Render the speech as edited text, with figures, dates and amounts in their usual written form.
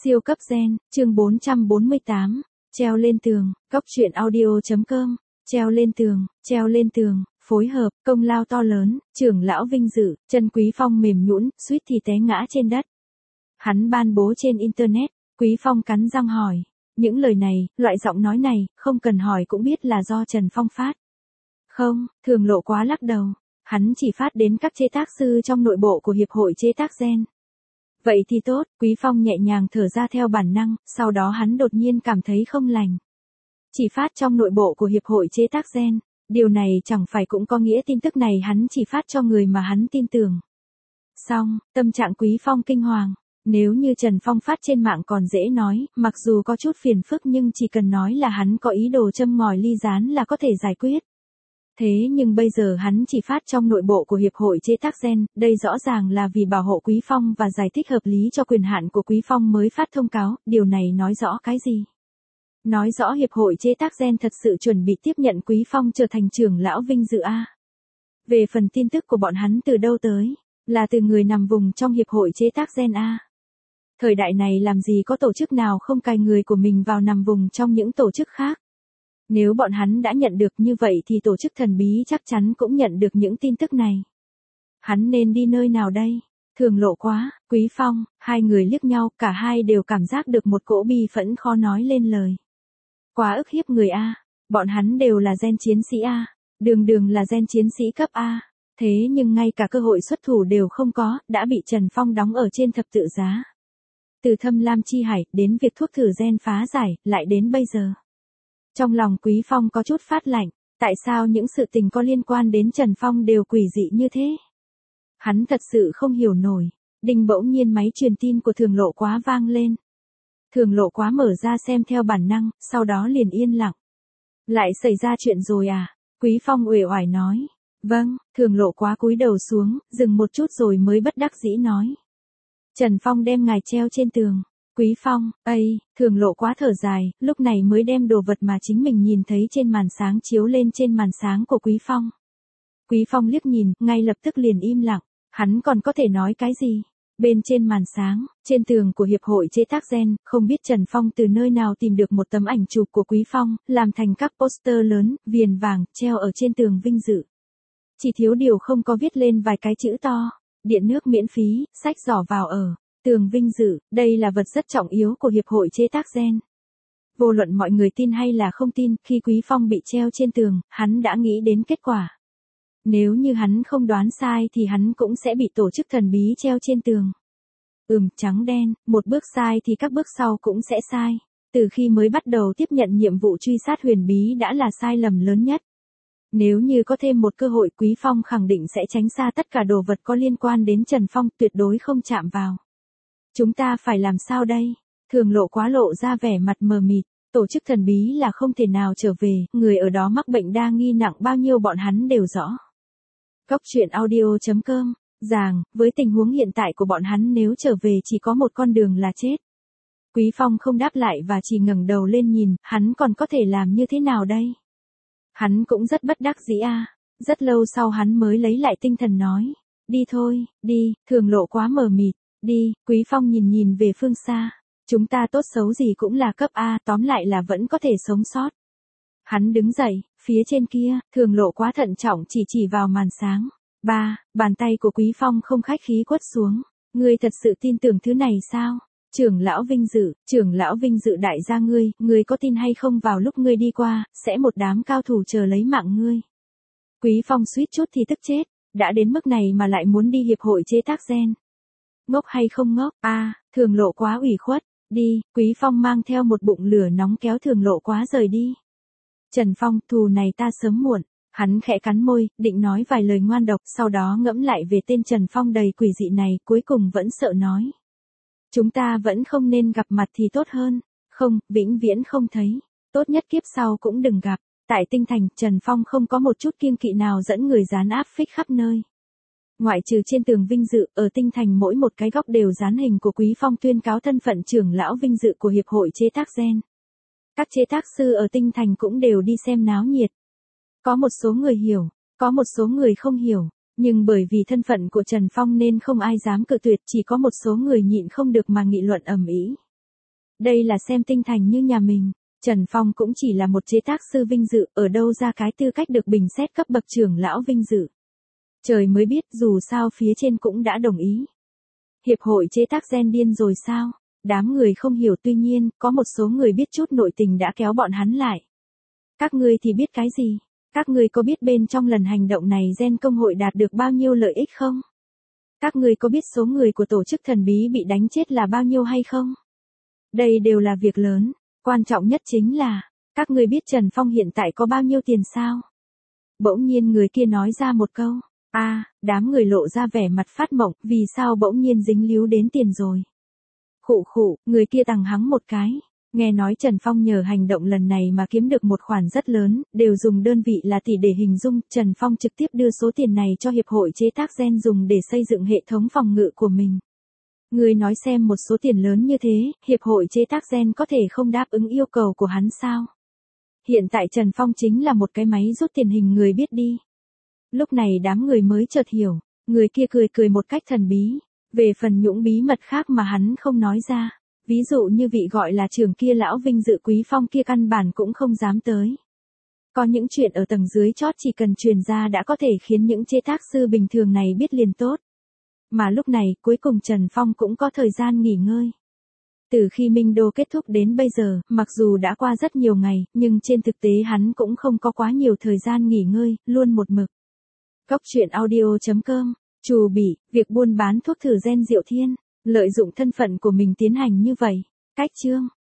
Siêu cấp gen, chương 448, treo lên tường, góc truyện audio.com, treo lên tường, phối hợp, công lao to lớn, trưởng lão vinh dự, chân Quý Phong mềm nhũn, suýt thì té ngã trên đất. Hắn ban bố trên internet, Quý Phong cắn răng hỏi. Những lời này, loại giọng nói này, không cần hỏi cũng biết là do Trần Phong phát. Không, Thường Lộ quá lắc đầu. Hắn chỉ phát đến các chế tác sư trong nội bộ của Hiệp hội Chế tác Gen. Vậy thì tốt, Quý Phong nhẹ nhàng thở ra theo bản năng, sau đó hắn đột nhiên cảm thấy không lành. Chỉ phát trong nội bộ của Hiệp hội Chế tác Gen, điều này chẳng phải cũng có nghĩa tin tức này hắn chỉ phát cho người mà hắn tin tưởng. Xong, tâm trạng Quý Phong kinh hoàng. Nếu như Trần Phong phát trên mạng còn dễ nói, mặc dù có chút phiền phức nhưng chỉ cần nói là hắn có ý đồ châm ngòi ly gián là có thể giải quyết. Thế nhưng bây giờ hắn chỉ phát trong nội bộ của Hiệp hội Chế tác Gen, đây rõ ràng là vì bảo hộ Quý Phong và giải thích hợp lý cho quyền hạn của Quý Phong mới phát thông cáo, điều này nói rõ cái gì? Nói rõ Hiệp hội Chế tác Gen thật sự chuẩn bị tiếp nhận Quý Phong trở thành trưởng lão vinh dự A. Về phần tin tức của bọn hắn từ đâu tới? Là từ người nằm vùng trong Hiệp hội Chế tác Gen A. Thời đại này làm gì có tổ chức nào không cài người của mình vào nằm vùng trong những tổ chức khác. Nếu bọn hắn đã nhận được như vậy thì tổ chức thần bí chắc chắn cũng nhận được những tin tức này. Hắn nên đi nơi nào đây? Thường Lộ quá, Quý Phong, hai người liếc nhau, cả hai đều cảm giác được một cỗ bi phẫn khó nói lên lời. Quá ức hiếp người A, bọn hắn đều là gen chiến sĩ A, đường là gen chiến sĩ cấp A. Thế nhưng ngay cả cơ hội xuất thủ đều không có, đã bị Trần Phong đóng ở trên thập tự giá. Từ Thâm Lam Chi Hải, đến việc thuốc thử gen phá giải, lại đến bây giờ. Trong lòng Quý Phong có chút phát lạnh, tại sao những sự tình có liên quan đến Trần Phong đều quỷ dị như thế? Hắn thật sự không hiểu nổi, đinh bỗng nhiên máy truyền tin của Thường Lộ quá vang lên. Thường Lộ quá mở ra xem theo bản năng, sau đó liền yên lặng. Lại xảy ra chuyện rồi à? Quý Phong uể oải nói. Vâng, Thường Lộ quá cúi đầu xuống, dừng một chút rồi mới bất đắc dĩ nói. Trần Phong đem ngài treo trên tường. Quý Phong, Thường Lộ quá thở dài, lúc này mới đem đồ vật mà chính mình nhìn thấy trên màn sáng chiếu lên trên màn sáng của Quý Phong. Quý Phong liếc nhìn, ngay lập tức liền im lặng, hắn còn có thể nói cái gì? Bên trên màn sáng, trên tường của Hiệp hội Chế tác Gen, không biết Trần Phong từ nơi nào tìm được một tấm ảnh chụp của Quý Phong, làm thành các poster lớn, viền vàng, treo ở trên tường vinh dự. Chỉ thiếu điều không có viết lên vài cái chữ to, điện nước miễn phí, sách giỏ vào ở. Tường vinh dự, đây là vật rất trọng yếu của Hiệp hội Chế tác Gen. Vô luận mọi người tin hay là không tin, khi Quý Phong bị treo trên tường, hắn đã nghĩ đến kết quả. Nếu như hắn không đoán sai thì hắn cũng sẽ bị tổ chức thần bí treo trên tường. Trắng đen, một bước sai thì các bước sau cũng sẽ sai. Từ khi mới bắt đầu tiếp nhận nhiệm vụ truy sát huyền bí đã là sai lầm lớn nhất. Nếu như có thêm một cơ hội, Quý Phong khẳng định sẽ tránh xa tất cả đồ vật có liên quan đến Trần Phong, tuyệt đối không chạm vào. Chúng ta phải làm sao đây? Thường Lộ quá lộ ra vẻ mặt mờ mịt, tổ chức thần bí là không thể nào trở về, người ở đó mắc bệnh đa nghi nặng bao nhiêu bọn hắn đều rõ. Góc truyện audio.com, với tình huống hiện tại của bọn hắn nếu trở về chỉ có một con đường là chết. Quý Phong không đáp lại và chỉ ngẩng đầu lên nhìn, hắn còn có thể làm như thế nào đây? Hắn cũng rất bất đắc dĩ a. Rất lâu sau hắn mới lấy lại tinh thần nói, đi thôi, đi. Thường Lộ quá mờ mịt. Đi, Quý Phong nhìn về phương xa. Chúng ta tốt xấu gì cũng là cấp A, tóm lại là vẫn có thể sống sót. Hắn đứng dậy, phía trên kia, Thường Lộ quá thận trọng chỉ vào màn sáng. Bàn tay của Quý Phong không khách khí quất xuống. Ngươi thật sự tin tưởng thứ này sao? Trưởng lão vinh dự đại gia ngươi có tin hay không vào lúc ngươi đi qua, sẽ một đám cao thủ chờ lấy mạng ngươi. Quý Phong suýt chút thì tức chết, đã đến mức này mà lại muốn đi Hiệp hội Chế tác Gen. Ngốc hay không ngốc? Thường Lộ quá ủy khuất. Đi, Quý Phong mang theo một bụng lửa nóng kéo Thường Lộ quá rời đi. Trần Phong, thù này ta sớm muộn. Hắn khẽ cắn môi, định nói vài lời ngoan độc, sau đó ngẫm lại về tên Trần Phong đầy quỷ dị này, cuối cùng vẫn sợ nói. Chúng ta vẫn không nên gặp mặt thì tốt hơn. Không, vĩnh viễn không thấy. Tốt nhất kiếp sau cũng đừng gặp. Tại Tinh Thành, Trần Phong không có một chút kiêng kỵ nào dẫn người dán áp phích khắp nơi. Ngoại trừ trên tường vinh dự, ở Tinh Thành mỗi một cái góc đều dán hình của Quý Phong tuyên cáo thân phận trưởng lão vinh dự của Hiệp hội Chế tác Gen. Các chế tác sư ở Tinh Thành cũng đều đi xem náo nhiệt. Có một số người hiểu, có một số người không hiểu, nhưng bởi vì thân phận của Trần Phong nên không ai dám cự tuyệt, chỉ có một số người nhịn không được mà nghị luận ầm ĩ. Đây là xem tinh thành như nhà mình. Trần Phong cũng chỉ là một chế tác sư vinh dự, ở đâu ra cái tư cách được bình xét cấp bậc trưởng lão vinh dự. Trời mới biết, dù sao phía trên cũng đã đồng ý. Hiệp hội chế tác gen điên rồi sao? Đám người không hiểu, tuy nhiên, có một số người biết chút nội tình đã kéo bọn hắn lại. Các ngươi thì biết cái gì? Các ngươi có biết bên trong lần hành động này gen công hội đạt được bao nhiêu lợi ích không? Các ngươi có biết số người của tổ chức thần bí bị đánh chết là bao nhiêu hay không? Đây đều là việc lớn, quan trọng nhất chính là, các ngươi biết Trần Phong hiện tại có bao nhiêu tiền sao? Bỗng nhiên người kia nói ra một câu, đám người lộ ra vẻ mặt phát mộng, vì sao bỗng nhiên dính líu đến tiền rồi? Khụ khụ, người kia tằng hắng một cái. Nghe nói Trần Phong nhờ hành động lần này mà kiếm được một khoản rất lớn, đều dùng đơn vị là tỷ để hình dung, Trần Phong trực tiếp đưa số tiền này cho Hiệp hội chế tác gen dùng để xây dựng hệ thống phòng ngự của mình. Người nói xem, một số tiền lớn như thế, Hiệp hội chế tác gen có thể không đáp ứng yêu cầu của hắn sao? Hiện tại Trần Phong chính là một cái máy rút tiền hình người biết đi. Lúc này đám người mới chợt hiểu, người kia cười cười một cách thần bí, về phần những bí mật khác mà hắn không nói ra. Ví dụ như vị gọi là trưởng kia lão vinh dự Quý Phong kia căn bản cũng không dám tới. Có những chuyện ở tầng dưới chót chỉ cần truyền ra đã có thể khiến những chế tác sư bình thường này biết liền tốt. Mà lúc này cuối cùng Trần Phong cũng có thời gian nghỉ ngơi. Từ khi Minh Đô kết thúc đến bây giờ, mặc dù đã qua rất nhiều ngày, nhưng trên thực tế hắn cũng không có quá nhiều thời gian nghỉ ngơi, luôn một mực. Góc truyện audio.com, Trù Bỉ, việc buôn bán thuốc thử gen Diệu Thiên. Lợi dụng thân phận của mình tiến hành như vậy. Cách chương